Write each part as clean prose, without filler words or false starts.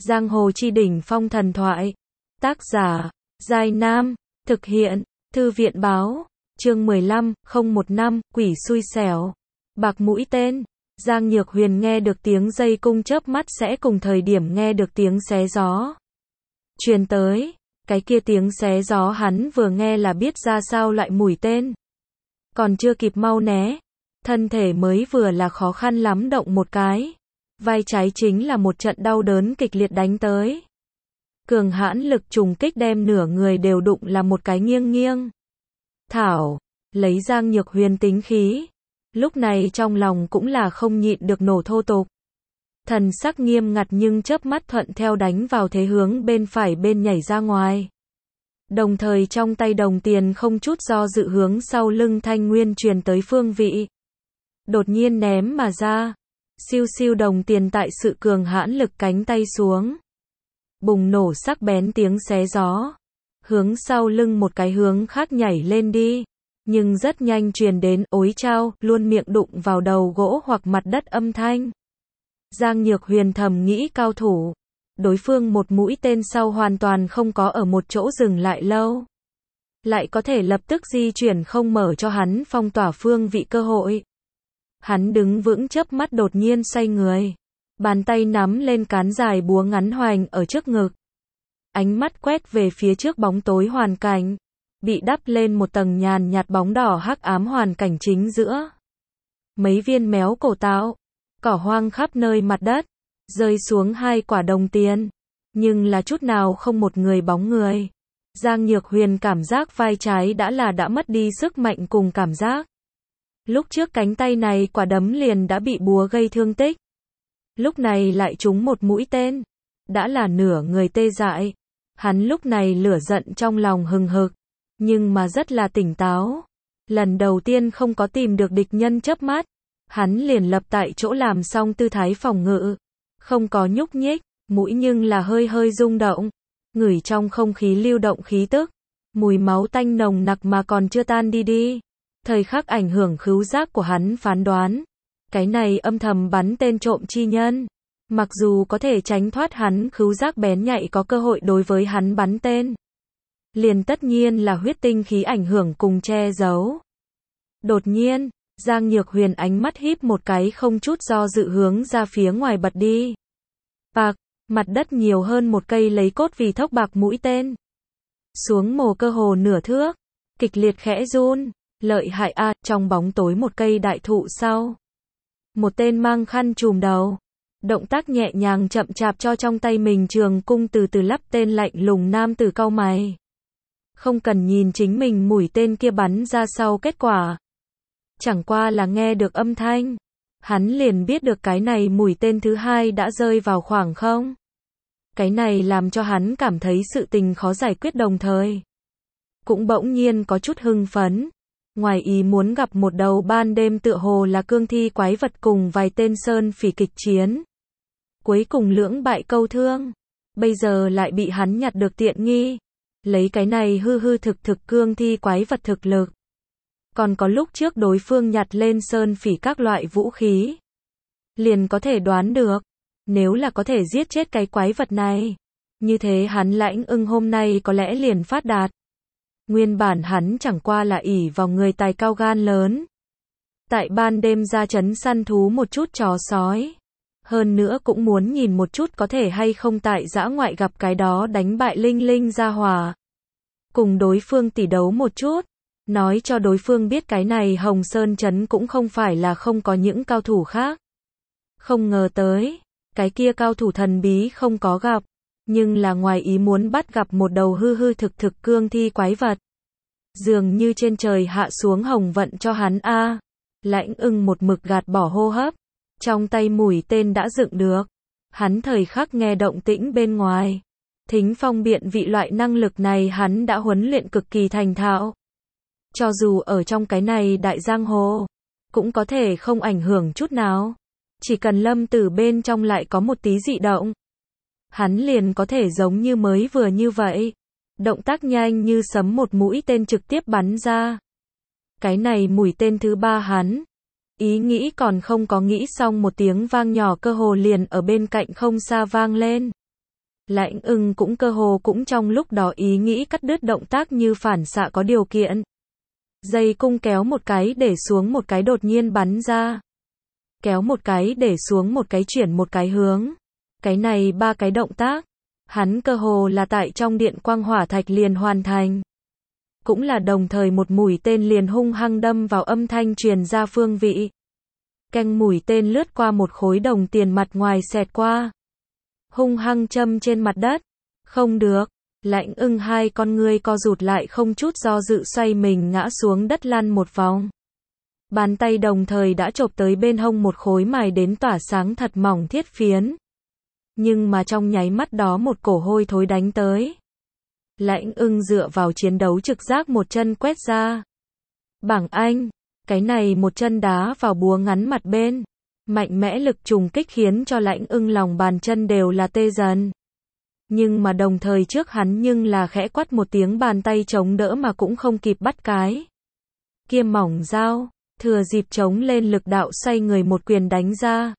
Giang hồ chi đỉnh phong thần thoại. Tác giả, Giai Nam. Thực hiện, Thư viện báo. Chương 15, 015, quỷ xui xẻo. Bạc mũi tên. Giang Nhược Huyền nghe được tiếng dây cung chớp mắt sẽ cùng thời điểm nghe được tiếng xé gió truyền tới. Cái kia tiếng xé gió hắn vừa nghe là biết ra sao loại mũi tên. Còn chưa kịp mau né, thân thể mới vừa là khó khăn lắm động một cái, vai trái chính là một trận đau đớn kịch liệt đánh tới. Cường hãn lực trùng kích đem nửa người đều đụng là một cái nghiêng nghiêng. Thảo, lấy Giang Nhược Huyền tính khí, lúc này trong lòng cũng là không nhịn được nổ thô tục. Thần sắc nghiêm ngặt nhưng chớp mắt thuận theo đánh vào thế hướng bên phải bên nhảy ra ngoài. Đồng thời trong tay đồng tiền không chút do dự hướng sau lưng Thanh Nguyên truyền tới phương vị. Đột nhiên ném mà ra. Siêu siêu đồng tiền tại sự cường hãn lực cánh tay xuống. Bùng nổ sắc bén tiếng xé gió. Hướng sau lưng một cái hướng khác nhảy lên đi. Nhưng rất nhanh truyền đến ối chao, luôn miệng đụng vào đầu gỗ hoặc mặt đất âm thanh. Giang Nhược Huyền thầm nghĩ cao thủ. Đối phương một mũi tên sau hoàn toàn không có ở một chỗ dừng lại lâu. Lại có thể lập tức di chuyển không mở cho hắn phong tỏa phương vị cơ hội. Hắn đứng vững chớp mắt đột nhiên xoay người. Bàn tay nắm lên cán dài búa ngắn hoành ở trước ngực. Ánh mắt quét về phía trước bóng tối hoàn cảnh. Bị đắp lên một tầng nhàn nhạt bóng đỏ hắc ám hoàn cảnh chính giữa. Mấy viên méo cổ tạo. Cỏ hoang khắp nơi mặt đất. Rơi xuống hai quả đồng tiền. Nhưng là chút nào không một người bóng người. Giang Nhược Huyền cảm giác vai trái đã mất đi sức mạnh cùng cảm giác. Lúc trước cánh tay này quả đấm liền đã bị búa gây thương tích. Lúc này lại trúng một mũi tên. Đã là nửa người tê dại. Hắn lúc này lửa giận trong lòng hừng hực. Nhưng mà rất là tỉnh táo. Lần đầu tiên không có tìm được địch nhân chớp mắt. Hắn liền lập tại chỗ làm xong tư thái phòng ngự. Không có nhúc nhích, mũi nhưng là hơi hơi rung động. Ngửi trong không khí lưu động khí tức. Mùi máu tanh nồng nặc mà còn chưa tan đi. Thời khắc ảnh hưởng khứu giác của hắn phán đoán. Cái này âm thầm bắn tên trộm chi nhân. Mặc dù có thể tránh thoát hắn khứu giác bén nhạy có cơ hội đối với hắn bắn tên. Liền tất nhiên là huyết tinh khí ảnh hưởng cùng che giấu. Đột nhiên, Giang Nhược Huyền ánh mắt híp một cái không chút do dự hướng ra phía ngoài bật đi. Bạc, mặt đất nhiều hơn một cây lấy cốt vì thốc bạc mũi tên. Xuống mồ cơ hồ nửa thước, kịch liệt khẽ run, lợi hại a, trong bóng tối một cây đại thụ sau. Một tên mang khăn trùm đầu, động tác nhẹ nhàng chậm chạp cho trong tay mình trường cung từ từ lắp tên lạnh lùng nam tử cau mày. Không cần nhìn chính mình mũi tên kia bắn ra sau kết quả. Chẳng qua là nghe được âm thanh, hắn liền biết được cái này mũi tên thứ hai đã rơi vào khoảng không. Cái này làm cho hắn cảm thấy sự tình khó giải quyết đồng thời. Cũng bỗng nhiên có chút hưng phấn. Ngoài ý muốn gặp một đầu ban đêm tựa hồ là cương thi quái vật cùng vài tên sơn phỉ kịch chiến. Cuối cùng lưỡng bại câu thương. Bây giờ lại bị hắn nhặt được tiện nghi. Lấy cái này hư hư thực thực cương thi quái vật thực lực. Còn có lúc trước đối phương nhặt lên sơn phỉ các loại vũ khí. Liền có thể đoán được. Nếu là có thể giết chết cái quái vật này. Như thế hắn Lãnh Ưng hôm nay có lẽ liền phát đạt. Nguyên bản hắn chẳng qua là ỷ vào người tài cao gan lớn. Tại ban đêm ra trấn săn thú một chút chó sói. Hơn nữa cũng muốn nhìn một chút có thể hay không tại dã ngoại gặp cái đó đánh bại Linh Linh gia hỏa. Cùng đối phương tỉ đấu một chút. Nói cho đối phương biết cái này Hồng Sơn trấn cũng không phải là không có những cao thủ khác. Không ngờ tới, cái kia cao thủ thần bí không có gặp. Nhưng là ngoài ý muốn bắt gặp một đầu hư hư thực thực cương thi quái vật. Dường như trên trời hạ xuống hồng vận cho hắn a. Lãnh Ưng một mực gạt bỏ hô hấp. Trong tay mũi tên đã dựng được. Hắn thời khắc nghe động tĩnh bên ngoài. Thính phong biện vị loại năng lực này hắn đã huấn luyện cực kỳ thành thạo. Cho dù ở trong cái này đại giang hồ, cũng có thể không ảnh hưởng chút nào. Chỉ cần Lâm Tử bên trong lại có một tí dị động. Hắn liền có thể giống như mới vừa như vậy. Động tác nhanh như sấm một mũi tên trực tiếp bắn ra. Cái này mũi tên thứ ba hắn. Ý nghĩ còn không có nghĩ xong một tiếng vang nhỏ cơ hồ liền ở bên cạnh không xa vang lên. Lãnh Ưng cũng cơ hồ cũng trong lúc đó ý nghĩ cắt đứt động tác như phản xạ có điều kiện. Dây cung kéo một cái để xuống một cái đột nhiên bắn ra. Kéo một cái để xuống một cái chuyển một cái hướng. Cái này 3 cái động tác. Hắn cơ hồ là tại trong điện quang hỏa thạch liền hoàn thành. Cũng là đồng thời một mũi tên liền hung hăng đâm vào âm thanh truyền ra phương vị. Canh mũi tên lướt qua một khối đồng tiền mặt ngoài xẹt qua. Hung hăng châm trên mặt đất. Không được. Lãnh Ưng hai con ngươi co rụt lại không chút do dự xoay mình ngã xuống đất lăn một vòng. Bàn tay đồng thời đã chộp tới bên hông một khối mài đến tỏa sáng thật mỏng thiết phiến. Nhưng mà trong nháy mắt đó một cổ hôi thối đánh tới. Lãnh Ưng dựa vào chiến đấu trực giác một chân quét ra. Bảng Anh, cái này một chân đá vào búa ngắn mặt bên. Mạnh mẽ lực trùng kích khiến cho Lãnh Ưng lòng bàn chân đều là tê dần. Nhưng mà đồng thời trước hắn nhưng là khẽ quát một tiếng bàn tay chống đỡ mà cũng không kịp bắt cái. Kia mỏng dao, thừa dịp chống lên lực đạo xoay người một quyền đánh ra.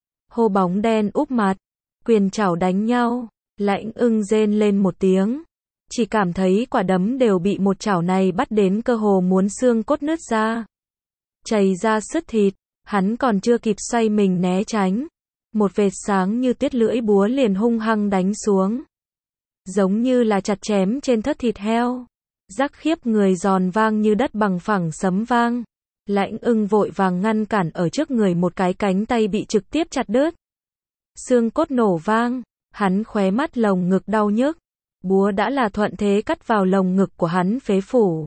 Hô bóng đen úp mặt, quyền chảo đánh nhau, Lãnh Ưng rên lên một tiếng. Chỉ cảm thấy quả đấm đều bị một chảo này bắt đến cơ hồ muốn xương cốt nứt ra. Chảy ra sứt thịt, hắn còn chưa kịp xoay mình né tránh. Một vệt sáng như tuyết lưỡi búa liền hung hăng đánh xuống. Giống như là chặt chém trên thớt thịt heo. Rắc khiếp người giòn vang như đất bằng phẳng sấm vang. Lãnh Ưng vội vàng ngăn cản ở trước người một cái cánh tay bị trực tiếp chặt đứt. Xương cốt nổ vang, hắn khóe mắt lồng ngực đau nhức. Búa đã là thuận thế cắt vào lồng ngực của hắn phế phủ.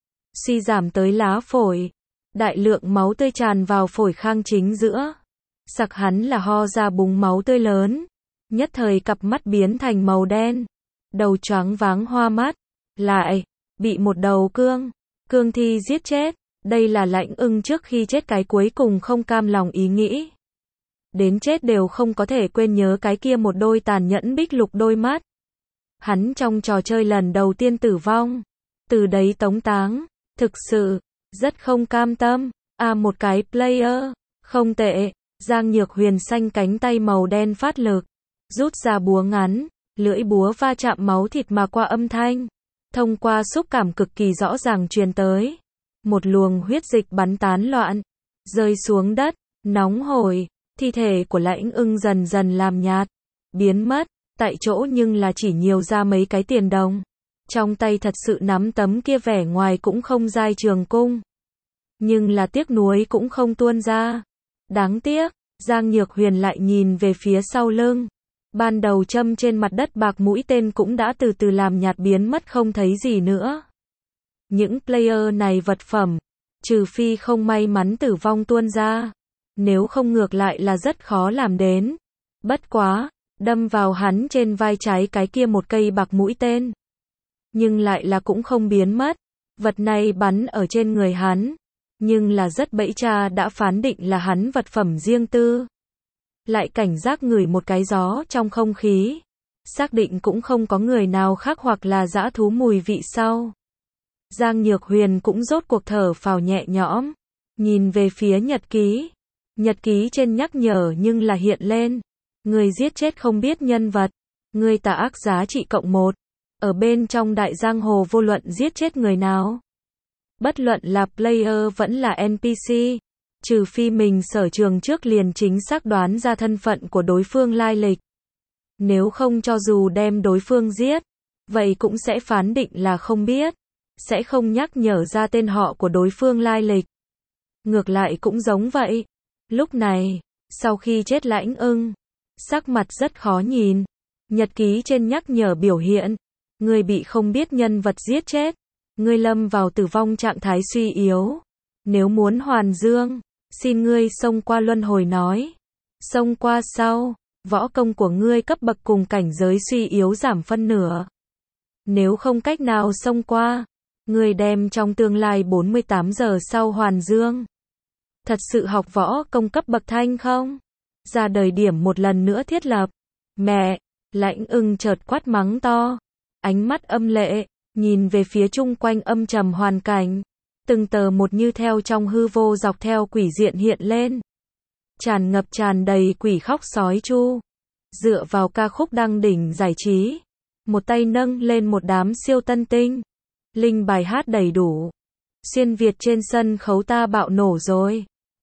Suy giảm tới lá phổi. Đại lượng máu tươi tràn vào phổi khang chính giữa. Sặc hắn là ho ra búng máu tươi lớn. Nhất thời cặp mắt biến thành màu đen. Đầu choáng váng hoa mắt. Lại, bị một đầu cương thi giết chết. Đây là Lãnh Ưng trước khi chết cái cuối cùng không cam lòng ý nghĩ. Đến chết đều không có thể quên nhớ cái kia một đôi tàn nhẫn bích lục đôi mắt. Hắn trong trò chơi lần đầu tiên tử vong. Từ đấy tống táng. Thực sự, rất không cam tâm. Một cái player. Không tệ. Giang Nhược Huyền xanh cánh tay màu đen phát lực. Rút ra búa ngắn. Lưỡi búa va chạm máu thịt mà qua âm thanh. Thông qua xúc cảm cực kỳ rõ ràng truyền tới. Một luồng huyết dịch bắn tán loạn. Rơi xuống đất. Nóng hổi. Thi thể của Lãnh Ưng dần dần làm nhạt. Biến mất. Tại chỗ nhưng là chỉ nhiều ra mấy cái tiền đồng. Trong tay thật sự nắm tấm kia vẻ ngoài cũng không dai trường cung. Nhưng là tiếc nuối cũng không tuôn ra. Đáng tiếc, Giang Nhược Huyền lại nhìn về phía sau lưng. Ban đầu châm trên mặt đất bạc mũi tên cũng đã từ từ làm nhạt biến mất không thấy gì nữa. Những player này vật phẩm, trừ phi không may mắn tử vong tuôn ra. Nếu không ngược lại là rất khó làm đến. Bất quá, đâm vào hắn trên vai trái cái kia một cây bạc mũi tên. Nhưng lại là cũng không biến mất. Vật này bắn ở trên người hắn. Nhưng là rất bẫy cha đã phán định là hắn vật phẩm riêng tư. Lại cảnh giác ngửi một cái gió trong không khí. Xác định cũng không có người nào khác hoặc là dã thú mùi vị sau. Giang Nhược Huyền cũng rốt cuộc thở phào nhẹ nhõm. Nhìn về phía nhật ký. Nhật ký trên nhắc nhở nhưng là hiện lên. Người giết chết không biết nhân vật. Người tà ác giá trị cộng 1. Ở bên trong đại giang hồ vô luận giết chết người nào. Bất luận là player vẫn là NPC. Trừ phi mình sở trường trước liền chính xác đoán ra thân phận của đối phương lai lịch. Nếu không cho dù đem đối phương giết. Vậy cũng sẽ phán định là không biết. Sẽ không nhắc nhở ra tên họ của đối phương lai lịch. Ngược lại cũng giống vậy. Lúc này, sau khi chết Lãnh Ưng. Sắc mặt rất khó nhìn. Nhật ký trên nhắc nhở biểu hiện. Người bị không biết nhân vật giết chết. Ngươi lâm vào tử vong trạng thái suy yếu. Nếu muốn hoàn dương, xin ngươi xông qua luân hồi nói. Xông qua sau, võ công của ngươi cấp bậc cùng cảnh giới suy yếu giảm phân nửa. Nếu không cách nào xông qua, ngươi đem trong tương lai 48 giờ sau hoàn dương. Thật sự học võ công cấp bậc thanh không? Ra đời điểm một lần nữa thiết lập. Mẹ, Lãnh Ưng chợt quát mắng to. Ánh mắt âm lệ, nhìn về phía chung quanh âm trầm hoàn cảnh. Từng tờ một như theo trong hư vô dọc theo quỷ diện hiện lên. Tràn ngập tràn đầy quỷ khóc sói chu. Dựa vào ca khúc đăng đỉnh giải trí, một tay nâng lên một đám siêu tân tinh. Linh bài hát đầy đủ. Xuyên Việt trên sân khấu ta bạo nổ rồi.